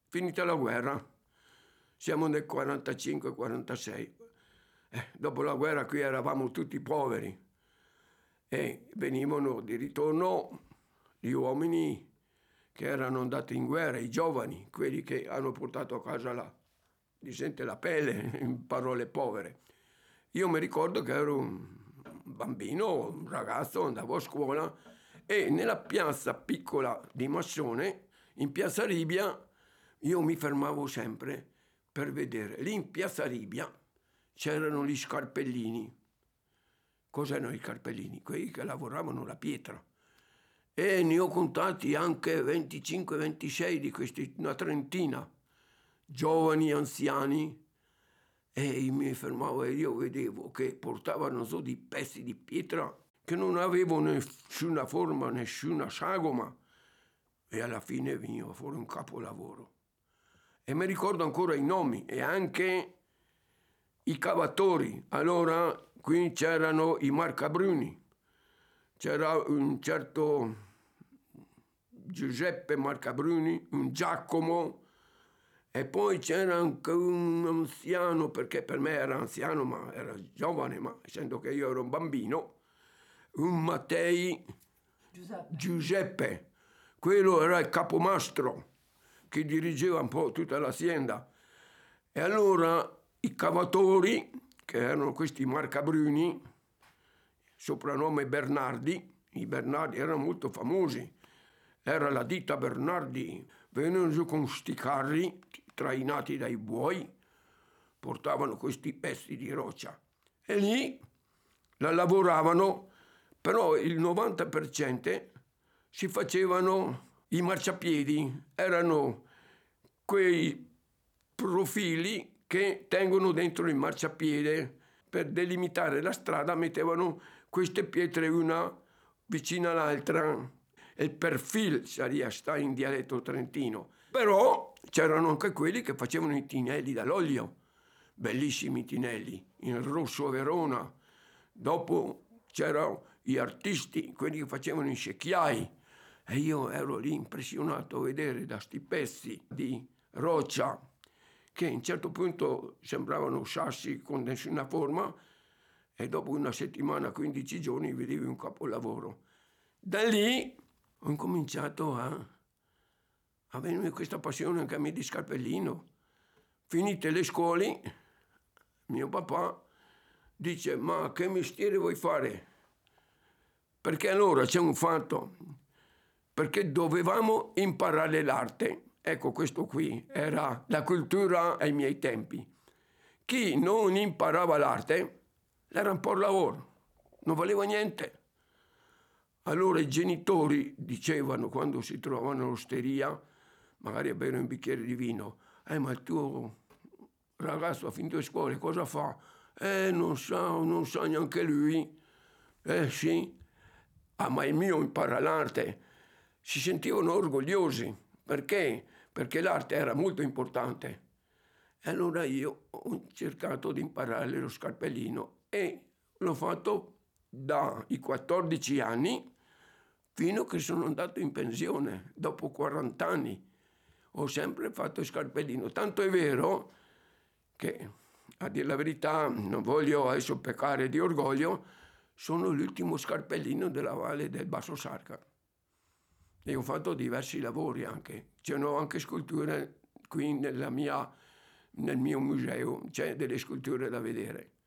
finita la guerra, siamo nel 45-46. Dopo la guerra qui eravamo tutti poveri e venivano di ritorno gli uomini che erano andati in guerra, i giovani, quelli che hanno portato a casa la pelle, in parole povere. Io mi ricordo che ero un bambino, un ragazzo, andavo a scuola e nella piazza piccola di Massone, in piazza Ribia, io mi fermavo sempre per vedere. Lì in piazza Ribia c'erano gli scarpellini. Cos'erano i scarpellini? Quelli che lavoravano la pietra. E ne ho contati anche 25-26 di questi, una trentina, giovani, anziani, e mi fermavo e io vedevo che portavano su dei pezzi di pietra che non avevano nessuna forma, nessuna sagoma, e alla fine veniva fuori un capolavoro. E mi ricordo ancora i nomi e anche i cavatori. Allora qui c'erano i Marcabruni, c'era un certo Giuseppe Marcabruni, un Giacomo, e poi c'era anche un anziano, perché per me era anziano, ma era giovane, ma essendo che io ero un bambino, un Mattei Giuseppe. Quello era il capomastro che dirigeva un po' tutta l'azienda. E allora i cavatori, che erano questi Marcabruni, soprannome Bernardi, i Bernardi erano molto famosi, era la ditta Bernardi, venivano giù con sti carri trainati dai buoi, portavano questi pezzi di roccia e lì la lavoravano, però il 90% si facevano i marciapiedi, erano quei profili che tengono dentro il marciapiede. Per delimitare la strada mettevano queste pietre una vicina all'altra. Il perfil sta in dialetto trentino. Però c'erano anche quelli che facevano i tinelli dall'olio, bellissimi tinelli, in rosso Verona. Dopo c'erano gli artisti, quelli che facevano i secchiai. E io ero lì impressionato a vedere da sti pezzi di roccia che a un certo punto sembravano sassi con nessuna forma, e dopo una settimana, 15 giorni, vedevi un capolavoro. Da lì ho incominciato a avere questa passione anche a me di scarpellino. Finite le scuole, mio papà dice: ma che mestiere vuoi fare? Perché allora c'è un fatto, perché dovevamo imparare l'arte. Ecco, questo qui era la cultura ai miei tempi. Chi non imparava l'arte era un po' lavoro, non valeva niente. Allora i genitori dicevano, quando si trovavano all'osteria, magari a bere un bicchiere di vino: ma il tuo ragazzo ha finito le scuole, cosa fa? Non sa neanche lui. Sì. Ma il mio impara l'arte. Si sentivano orgogliosi. Perché? Perché l'arte era molto importante. E allora io ho cercato di imparare lo scarpellino e l'ho fatto dai 14 anni fino a che sono andato in pensione, dopo 40 anni. Ho sempre fatto scarpellino. Tanto è vero che, a dire la verità, non voglio adesso peccare di orgoglio, sono l'ultimo scarpellino della Valle del Basso Sarca. E ho fatto diversi lavori anche. C'erano anche sculture qui nel mio museo, c'è delle sculture da vedere.